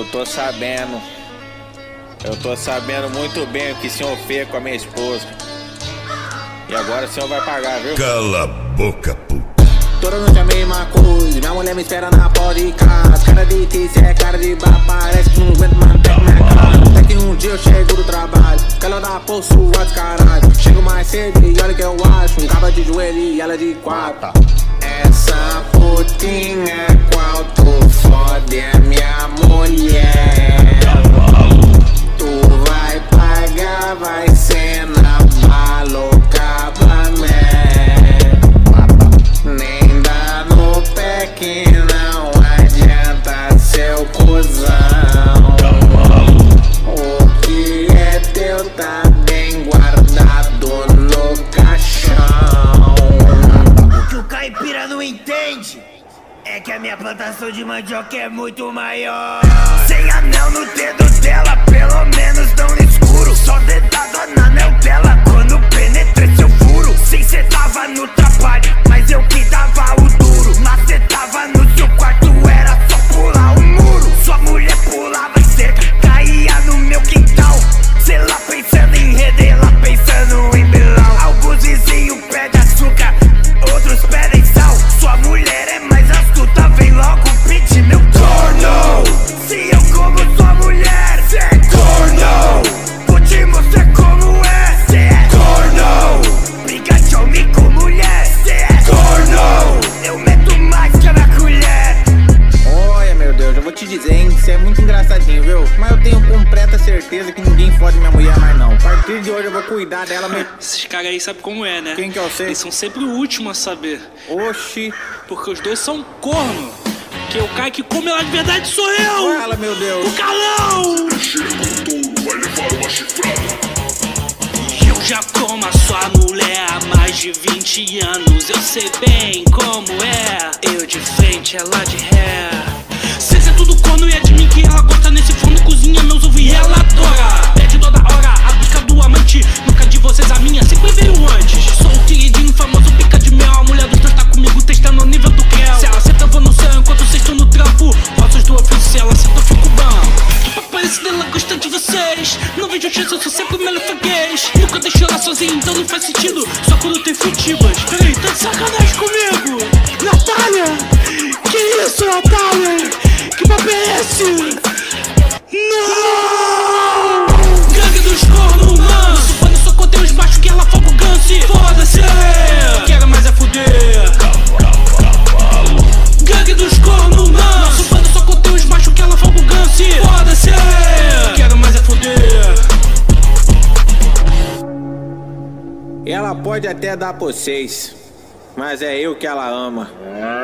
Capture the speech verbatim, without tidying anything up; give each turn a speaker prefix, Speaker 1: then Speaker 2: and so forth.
Speaker 1: tô sabendo. Eu tô sabendo muito bem o que o senhor fez com a minha esposa. E agora o senhor vai pagar, viu?
Speaker 2: Cala a boca, puta.
Speaker 3: Toda noite a mesma coisa, minha mulher me espera na porta de casa. Cara de tícia é cara de bar, parece que não aguento mais pé minha cara. Até que um dia eu chego do trabalho, que ela dá por sua de caralho. Chego mais cedo e olha que eu acho, um caba de joelho e ela de quatro. Essa putinha qual tu fode é minha mulher. Tu vai pagar, vai ser na bala, acabamento. Nem dá no pé que não adianta seu cuzão. O que é teu tá bem guardado no caixão.
Speaker 4: O que o caipira não entende é que a minha plantação de mandioca é muito maior. Sem anel no dedo dela, pelo menos não no escuro. Só dedada na Nutella quando penetrei seu furo. Sim, cê tava no trabalho, mas eu que dava o duro. Mas cê tava no seu quarto, era só pular o muro. Sua mulher pulava cerca, caía no meu quintal. Cê lá pensando em rede, lá pensando em Bilal. Alguns vizinhos pedem açúcar, outros pedem sal. Sua mulher é mais astuta, vem logo pedir meu corno. Se eu como sua mulher, cê é corno. Vou te mostrar como é, cê é corno. Briga de homem com mulher, cê é corno. Eu meto mais que a minha colher.
Speaker 3: Olha, meu Deus, eu vou te dizer, hein, você é muito engraçadinho, viu? Mas eu tenho completa certeza que ninguém fode minha mulher mais não. A partir de hoje eu vou cuidar dela mesmo.
Speaker 5: Esses caras aí sabem como é, né?
Speaker 3: Quem que eu sei?
Speaker 5: Eles são sempre o último a saber.
Speaker 3: Oxi.
Speaker 5: Porque os dois são corno. Porque o cara que come ela de verdade sou eu!
Speaker 3: Fala, meu Deus!
Speaker 5: O calão! Eu já como a sua mulher há mais de vinte anos. Eu sei bem como é. Eu de frente, ela de ré. Cês é tudo corno e é de mim que ela gosta. Nesse forno cozinha meus ovos e ela adora. Pede toda hora a busca do amante. Nunca de vocês a minha sempre veio antes. Sou o queridinho famoso pica de mel. A mulher dos dois tá comigo testando o nível do Kel. Se ela senta eu vou no céu enquanto vocês estão no trampo. Ossos do ofício, se ela senta eu fico bom. Que papai ela gosta de vocês. Não vejo chance, eu sou sempre o melhor freguês. Nunca deixo ela sozinha, então não faz sentido. Só quando tem futibas. Peraí, tá de sacanagem comigo? Natália! Que isso, Natália? Que papo é esse? Não! Gangue dos cornos, mano. Supando só contei os machos que ela foca o ganse. Foda-se! Quero mais é fuder. Gangue dos cornos, mano. Supando só contei os machos que ela foca o ganse. Foda-se! Quero mais é fuder.
Speaker 3: Ela pode até dar pra vocês, mas é eu que ela ama.